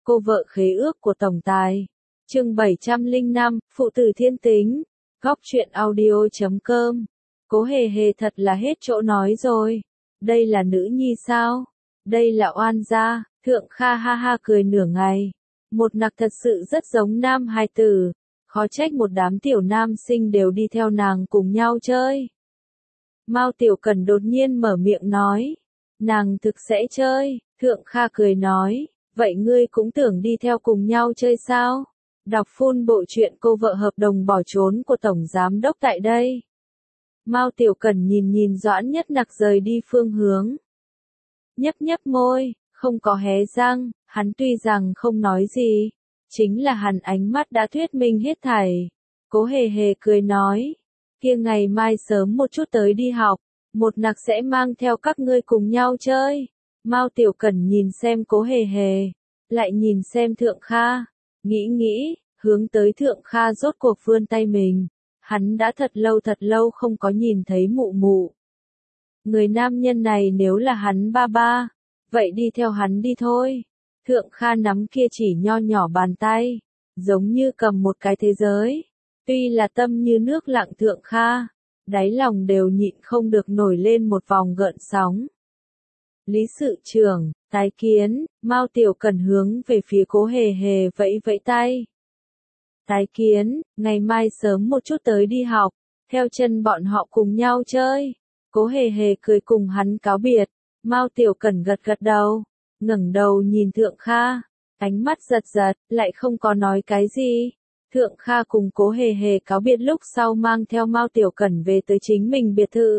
cô vợ khế ước của tổng tài. Chương 705, phụ tử thiên tính. Góc truyện audio.com. Cố hề hề thật là hết chỗ nói rồi. Đây là nữ nhi sao? Đây là oan gia. Thượng Kha ha ha cười nửa ngày. Một nặc thật sự rất giống nam hài tử. Khó trách một đám tiểu nam sinh đều đi theo nàng cùng nhau chơi. Mao Tiểu Cẩn đột nhiên mở miệng nói. Nàng thực sẽ chơi. Thượng Kha cười nói. Vậy ngươi cũng tưởng đi theo cùng nhau chơi sao? Đọc full bộ truyện cô vợ hợp đồng bỏ trốn của Tổng Giám Đốc tại đây. Mao Tiểu Cẩn nhìn Doãn Nhất Nặc rời đi phương hướng. Nhấp môi, không có hé răng, hắn tuy rằng không nói gì. Chính là hắn ánh mắt đã thuyết minh hết thảy. Cố hề hề cười nói. Kia ngày mai sớm một chút tới đi học. Một nặc sẽ mang theo các ngươi cùng nhau chơi. Mao Tiểu Cẩn nhìn xem Cố hề hề. Lại nhìn xem Thượng Kha. Nghĩ, hướng tới Thượng Kha rốt cuộc vươn tay mình. Hắn đã thật lâu không có nhìn thấy mụ mụ. Người nam nhân này nếu là hắn ba ba, vậy đi theo hắn đi thôi. Thượng Kha nắm kia chỉ nho nhỏ bàn tay, giống như cầm một cái thế giới. Tuy là tâm như nước lặng Thượng Kha, đáy lòng đều nhịn không được nổi lên một vòng gợn sóng. Lý sự trưởng, tái kiến. Mao Tiểu Cẩn hướng về phía Cố hề hề vẫy tay. Tái kiến, ngày mai sớm một chút tới đi học, theo chân bọn họ cùng nhau chơi. Cố hề hề cười cùng hắn cáo biệt. Mao Tiểu Cẩn gật đầu, ngẩng đầu nhìn Thượng Kha, ánh mắt giật, lại không có nói cái gì. Thượng Kha cùng Cố hề hề cáo biệt lúc sau mang theo Mao Tiểu Cẩn về tới chính mình biệt thự.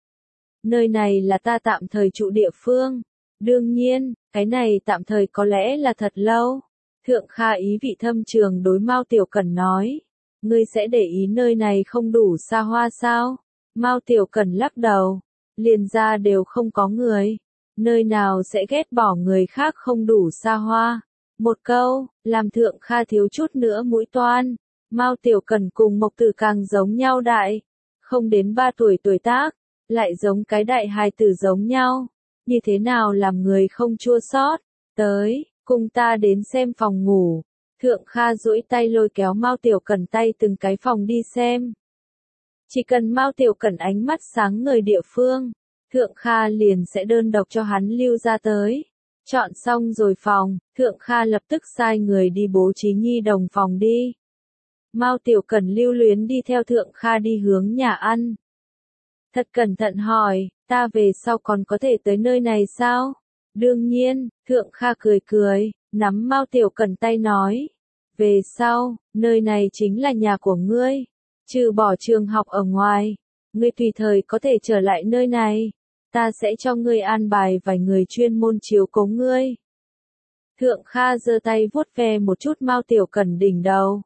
Nơi này là ta tạm thời trụ địa phương. Đương nhiên, cái này tạm thời có lẽ là thật lâu. Thượng Kha ý vị thâm trường đối Mao Tiểu Cẩn nói. Ngươi sẽ để ý nơi này không đủ xa hoa sao? Mao Tiểu Cẩn lắc đầu. Liền ra đều không có người. Nơi nào sẽ ghét bỏ người khác không đủ xa hoa? Một câu, làm Thượng Kha thiếu chút nữa mũi toan. Mao Tiểu Cẩn cùng Mộc Tử càng giống nhau đại. Không đến 3 tuổi tác. Lại giống cái đại hài tử giống nhau. Như thế nào làm người không chua xót? Tới, cùng ta đến xem phòng ngủ. Thượng Kha duỗi tay lôi kéo Mao Tiểu Cẩn tay từng cái phòng đi xem. Chỉ cần Mao Tiểu Cẩn ánh mắt sáng ngời địa phương, Thượng Kha liền sẽ đơn độc cho hắn lưu ra tới. Chọn xong rồi phòng, Thượng Kha lập tức sai người đi bố trí nhi đồng phòng đi. Mao Tiểu Cẩn lưu luyến đi theo Thượng Kha đi hướng nhà ăn. Thật cẩn thận hỏi, ta về sau còn có thể tới nơi này sao? Đương nhiên, Thượng Kha cười, nắm Mao Tiểu Cẩn tay nói. Về sau, nơi này chính là nhà của ngươi. Trừ bỏ trường học ở ngoài, ngươi tùy thời có thể trở lại nơi này. Ta sẽ cho ngươi an bài vài người chuyên môn chiếu cố ngươi. Thượng Kha giơ tay vuốt ve một chút Mao Tiểu Cẩn đỉnh đầu.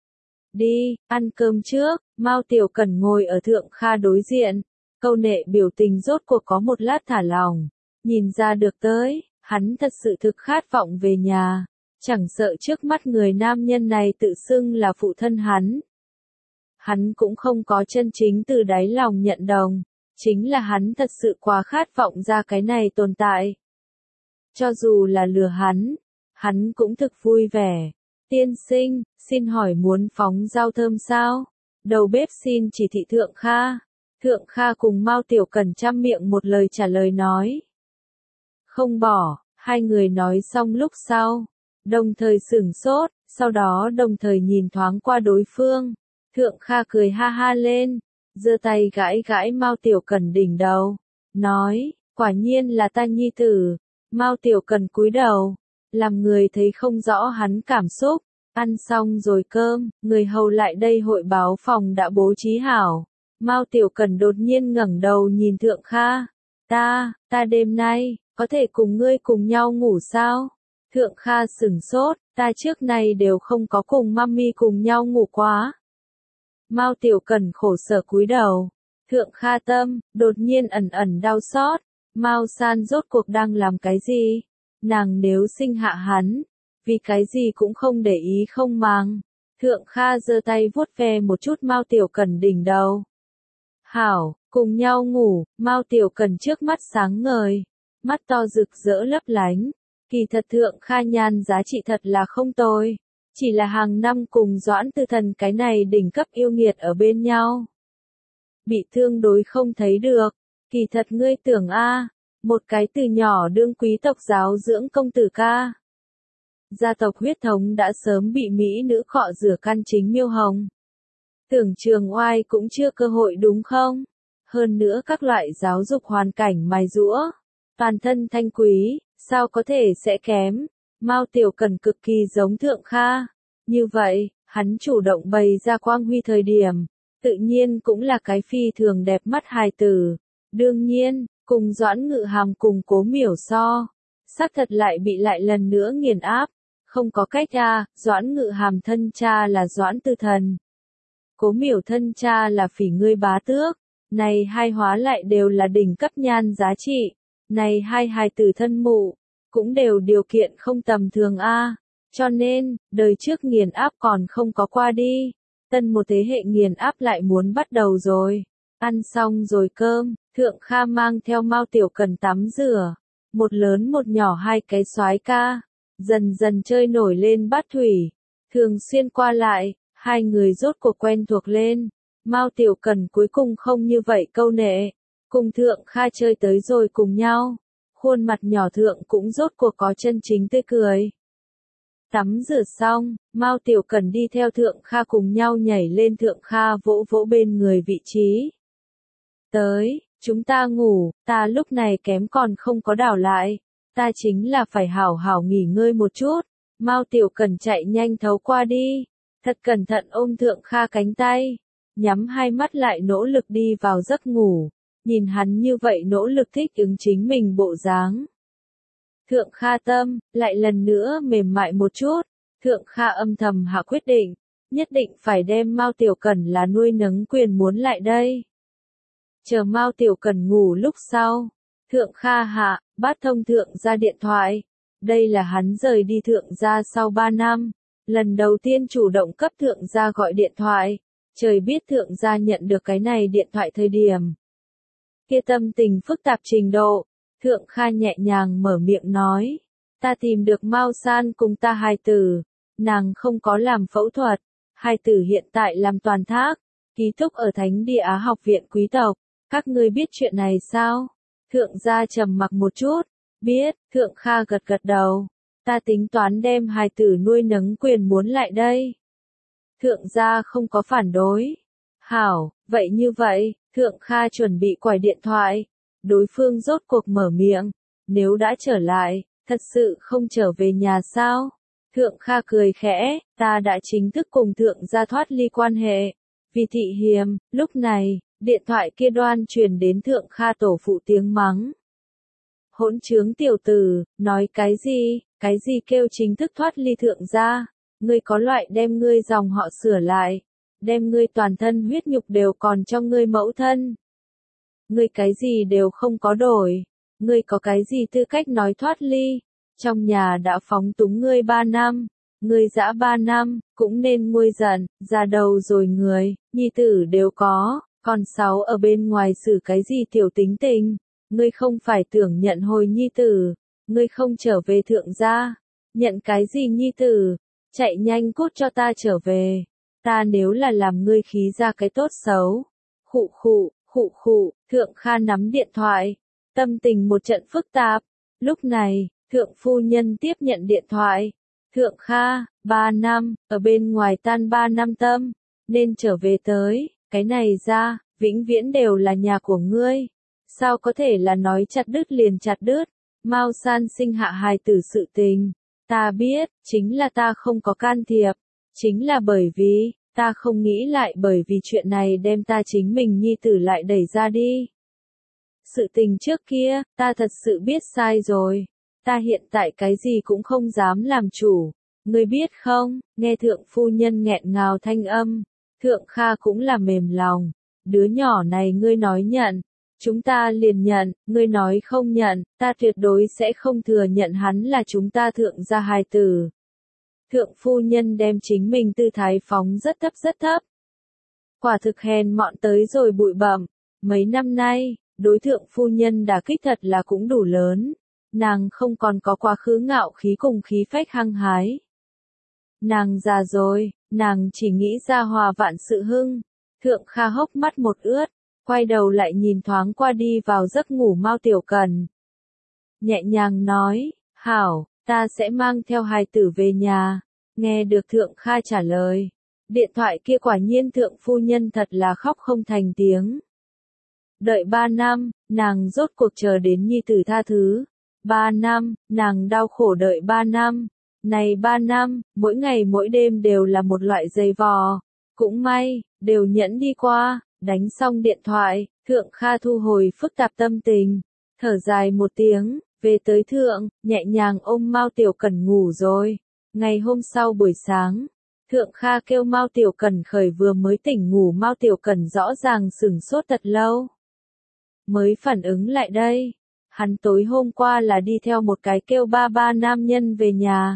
Đi, ăn cơm trước. Mao Tiểu Cẩn ngồi ở Thượng Kha đối diện. Câu nệ biểu tình rốt cuộc có một lát thả lỏng. Nhìn ra được tới, hắn thật sự thực khát vọng về nhà. Chẳng sợ trước mắt người nam nhân này tự xưng là phụ thân hắn. Hắn cũng không có chân chính từ đáy lòng nhận đồng. Chính là hắn thật sự quá khát vọng ra cái này tồn tại. Cho dù là lừa hắn cũng thực vui vẻ. Tiên sinh, xin hỏi muốn phóng rau thơm sao? Đầu bếp xin chỉ thị Thượng Kha. Thượng Kha cùng Mao Tiểu Cẩn chăm miệng một lời trả lời nói. Không bỏ, hai người nói xong lúc sau. Đồng thời sửng sốt, sau đó đồng thời nhìn thoáng qua đối phương. Thượng Kha cười ha ha lên, giơ tay gãi Mao Tiểu Cẩn đỉnh đầu. Nói, quả nhiên là ta nhi tử. Mao Tiểu Cẩn cúi đầu, làm người thấy không rõ hắn cảm xúc. Ăn xong rồi cơm, người hầu lại đây hội báo phòng đã bố trí hảo. Mao Tiểu Cẩn đột nhiên ngẩng đầu nhìn Thượng Kha. Ta đêm nay, có thể cùng ngươi cùng nhau ngủ sao? Thượng Kha sửng sốt, ta trước nay đều không có cùng mami cùng nhau ngủ quá. Mao Tiểu Cẩn khổ sở cúi đầu. Thượng Kha tâm, đột nhiên ẩn đau xót. Mao san rốt cuộc đang làm cái gì? Nàng nếu sinh hạ hắn, vì cái gì cũng không để ý không màng. Thượng Kha giơ tay vuốt ve một chút Mao Tiểu Cẩn đỉnh đầu. Hảo, cùng nhau ngủ. Mao Tiểu Cẩn trước mắt sáng ngời, mắt to rực rỡ lấp lánh. Kỳ thật Thượng Kha nhan giá trị thật là không tồi. Chỉ là hàng năm cùng Doãn Tư Thần cái này đỉnh cấp yêu nghiệt ở bên nhau. Bị thương đối không thấy được. Kỳ thật ngươi tưởng một cái từ nhỏ đương quý tộc giáo dưỡng công tử ca. Gia tộc huyết thống đã sớm bị mỹ nữ cọ rửa căn chính miêu hồng. Tưởng trường oai cũng chưa cơ hội đúng không? Hơn nữa các loại giáo dục hoàn cảnh mài giũa. Toàn thân thanh quý, sao có thể sẽ kém? Mao Tiểu Cần cực kỳ giống Thượng Kha. Như vậy, hắn chủ động bày ra quang huy thời điểm. Tự nhiên cũng là cái phi thường đẹp mắt hài tử. Đương nhiên, cùng Doãn Ngự Hàm cùng Cố Miểu so. Xác thật lại bị lại lần nữa nghiền áp. Không có cách Doãn Ngự Hàm thân cha là Doãn Tư Thần. Cố Miểu thân cha là Phỉ Ngươi Bá Tước. Này hai hóa lại đều là đỉnh cấp nhan giá trị. Này hai hài tử thân mụ, cũng đều điều kiện không tầm thường Cho nên, đời trước nghiền áp còn không có qua đi. Tân một thế hệ nghiền áp lại muốn bắt đầu rồi. Ăn xong rồi cơm, Thượng Kha mang theo Mao Tiểu Cần tắm rửa. Một lớn một nhỏ hai cái soái ca. Dần dần chơi nổi lên bát thủy. Thường xuyên qua lại, hai người rốt cuộc quen thuộc lên. Mao Tiểu Cần cuối cùng không như vậy câu nệ. Cùng Thượng Kha chơi tới rồi cùng nhau. Khuôn mặt nhỏ Thượng cũng rốt cuộc có chân chính tươi cười. Tắm rửa xong, Mao Tiểu Cần đi theo Thượng Kha cùng nhau nhảy lên Thượng Kha vỗ vỗ bên người vị trí. Tới, chúng ta ngủ, ta lúc này kém còn không có đảo lại. Ta chính là phải hảo hảo nghỉ ngơi một chút. Mao Tiểu Cần chạy nhanh thấu qua đi. Thật cẩn thận ôm Thượng Kha cánh tay. Nhắm hai mắt lại nỗ lực đi vào giấc ngủ. Nhìn hắn như vậy nỗ lực thích ứng chính mình bộ dáng. Thượng Kha tâm, lại lần nữa mềm mại một chút. Thượng Kha âm thầm hạ quyết định. Nhất định phải đem Mao Tiểu Cần là nuôi nấng quyền muốn lại đây. Chờ Mao Tiểu Cần ngủ lúc sau. Thượng Kha bắt thông Thượng gia điện thoại. Đây là hắn rời đi Thượng gia sau 3 năm. Lần đầu tiên chủ động cấp Thượng gia gọi điện thoại. Trời biết Thượng gia nhận được cái này điện thoại thời điểm. Kia tâm tình phức tạp trình độ. Thượng Kha nhẹ nhàng mở miệng nói. Ta tìm được Mao San cùng ta hài tử. Nàng không có làm phẫu thuật. Hài tử hiện tại làm toàn thác. Ký túc ở Thánh Địa Á Học viện quý tộc. Các ngươi biết chuyện này sao? Thượng gia trầm mặc một chút. Biết, Thượng Kha gật gật đầu. Ta tính toán đem hài tử nuôi nấng quyền muốn lại đây. Thượng gia không có phản đối. Hảo, vậy như vậy, Thượng Kha chuẩn bị quải điện thoại. Đối phương rốt cuộc mở miệng. Nếu đã trở lại, thật sự không trở về nhà sao? Thượng Kha cười khẽ, ta đã chính thức cùng Thượng gia thoát ly quan hệ. Vì thị hiềm, lúc này, điện thoại kia đoan truyền đến Thượng Kha tổ phụ tiếng mắng. Hỗn trướng tiểu tử, nói cái gì kêu chính thức thoát ly Thượng gia? Ngươi có loại đem ngươi dòng họ sửa lại. Đem ngươi toàn thân huyết nhục đều còn trong ngươi mẫu thân. Ngươi cái gì đều không có đổi. Ngươi có cái gì tư cách nói thoát ly. Trong nhà đã phóng túng ngươi 3 năm. Ngươi dã 3 năm, cũng nên nguôi giận, già đầu rồi người, nhi tử đều có. Còn 6 ở bên ngoài xử cái gì tiểu tính tình. Ngươi không phải tưởng nhận hồi nhi tử. Ngươi không trở về Thượng gia. Nhận cái gì nhi tử. Chạy nhanh cút cho ta trở về. Ta nếu là làm ngươi khí ra cái tốt xấu. Khụ, Thượng Kha nắm điện thoại. Tâm tình một trận phức tạp. Lúc này, Thượng phu nhân tiếp nhận điện thoại. Thượng Kha, 3 năm, ở bên ngoài tan 3 năm tâm. Nên trở về tới, cái này ra, vĩnh viễn đều là nhà của ngươi. Sao có thể là nói chặt đứt liền chặt đứt. Mao San sinh hạ hài tử sự tình. Ta biết, chính là ta không có can thiệp. Chính là bởi vì, ta không nghĩ lại bởi vì chuyện này đem ta chính mình nhi tử lại đẩy ra đi. Sự tình trước kia, ta thật sự biết sai rồi. Ta hiện tại cái gì cũng không dám làm chủ. Ngươi biết không, nghe thượng phu nhân nghẹn ngào thanh âm. Thượng Kha cũng là mềm lòng. Đứa nhỏ này ngươi nói nhận. Chúng ta liền nhận, ngươi nói không nhận, ta tuyệt đối sẽ không thừa nhận hắn là chúng ta thượng gia hài tử. Thượng phu nhân đem chính mình tư thái phóng rất thấp. Quả thực hèn mọn tới rồi bụi bặm. Mấy năm nay, đối thượng phu nhân đả kích thật là cũng đủ lớn. Nàng không còn có quá khứ ngạo khí cùng khí phách hăng hái. Nàng già rồi, nàng chỉ nghĩ ra hòa vạn sự hưng. Thượng Kha hốc mắt một ướt, quay đầu lại nhìn thoáng qua đi vào giấc ngủ Mao Tiểu Cần. Nhẹ nhàng nói, hảo, ta sẽ mang theo hài tử về nhà. Nghe được Thượng Kha trả lời. Điện thoại kia quả nhiên Thượng phu nhân thật là khóc không thành tiếng. Đợi 3 năm, nàng rốt cuộc chờ đến nhi tử tha thứ. 3 năm, nàng đau khổ đợi 3 năm. Này 3 năm, mỗi ngày mỗi đêm đều là một loại dày vò. Cũng may, đều nhẫn đi qua, đánh xong điện thoại, Thượng Kha thu hồi phức tạp tâm tình. Thở dài một tiếng, về tới Thượng, nhẹ nhàng ôm Mao Tiểu Cần ngủ rồi. Ngày hôm sau buổi sáng, Thượng Kha kêu Mao Tiểu Cần khởi vừa mới tỉnh ngủ Mao Tiểu Cần rõ ràng sửng sốt thật lâu. Mới phản ứng lại đây. Hắn tối hôm qua là đi theo một cái kêu ba ba nam nhân về nhà.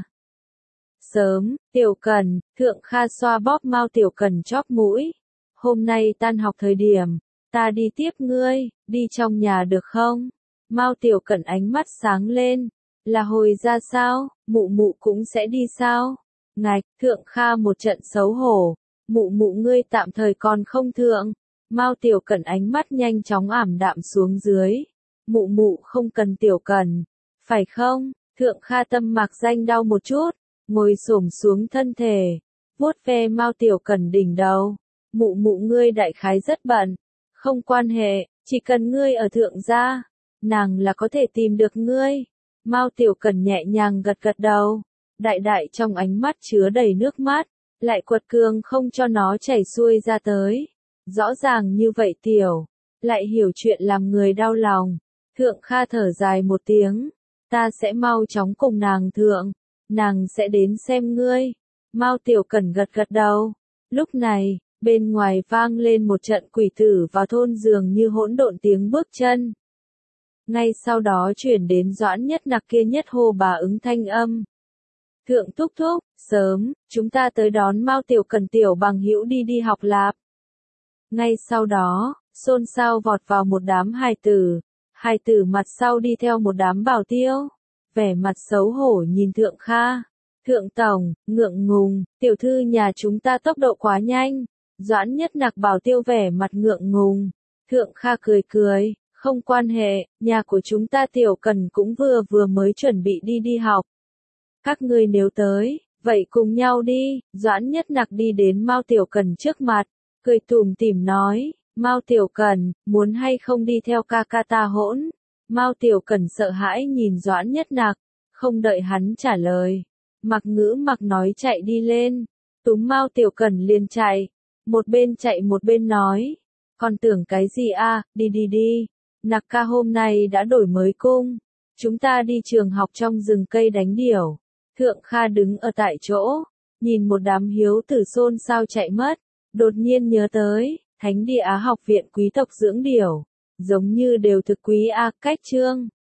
Sớm, Tiểu Cần, Thượng Kha xoa bóp Mao Tiểu Cần chóp mũi. Hôm nay tan học thời điểm, ta đi tiếp ngươi, đi trong nhà được không? Mao Tiểu Cần ánh mắt sáng lên. Là hồi ra sao, mụ mụ cũng sẽ đi sao? Ngạch, Thượng Kha một trận xấu hổ. Mụ mụ ngươi tạm thời còn không thượng. Mao Tiểu Cần ánh mắt nhanh chóng ảm đạm xuống dưới. Mụ mụ không cần Tiểu Cần, phải không? Thượng Kha tâm mạc danh đau một chút, ngồi xổm xuống thân thể, vuốt ve Mao Tiểu Cần đỉnh đầu. Mụ mụ ngươi đại khái rất bận, không quan hệ, chỉ cần ngươi ở thượng gia, nàng là có thể tìm được ngươi. Mao Tiểu Cần nhẹ nhàng gật gật đầu, đại đại trong ánh mắt chứa đầy nước mắt, lại quật cường không cho nó chảy xuôi ra tới. Rõ ràng như vậy tiểu, lại hiểu chuyện làm người đau lòng. Thượng Kha thở dài một tiếng, ta sẽ mau chóng cùng nàng thượng, nàng sẽ đến xem ngươi. Mao Tiểu Cần gật gật đầu. Lúc này, bên ngoài vang lên một trận quỷ tử vào thôn dường như hỗn độn tiếng bước chân. Ngay sau đó chuyển đến Doãn Nhất Nặc kia nhất hô bà ứng thanh âm. Thượng thúc thúc, sớm, chúng ta tới đón Mao Tiểu Cần tiểu bằng hữu đi đi học lạp. Ngay sau đó, xôn xao vọt vào một đám hài tử. Hài tử mặt sau đi theo một đám bảo tiêu. Vẻ mặt xấu hổ nhìn Thượng Kha. Thượng tổng, ngượng ngùng, tiểu thư nhà chúng ta tốc độ quá nhanh. Doãn Nhất Nặc bảo tiêu vẻ mặt ngượng ngùng. Thượng Kha cười cười, không quan hệ, nhà của chúng ta Tiểu Cần cũng vừa mới chuẩn bị đi học. Các ngươi nếu tới, vậy cùng nhau đi. Doãn Nhất Nặc đi đến Mao Tiểu Cần trước mặt, cười tủm tỉm nói, Mao Tiểu Cần, muốn hay không đi theo ca ca ta hỗn? Mao Tiểu Cần sợ hãi nhìn Doãn Nhất Nặc, không đợi hắn trả lời. Mặc Ngữ Mặc nói chạy đi lên, túm Mao Tiểu Cần liền chạy, một bên chạy một bên nói, còn tưởng cái gì a, đi đi đi, Nặc ca hôm nay đã đổi mới cung, chúng ta đi trường học trong rừng cây đánh điểu. Thượng Kha đứng ở tại chỗ, nhìn một đám hiếu tử xôn xao chạy mất, đột nhiên nhớ tới, Thánh Địa Á học viện quý tộc dưỡng điểu, giống như đều thực quý a, cách chương.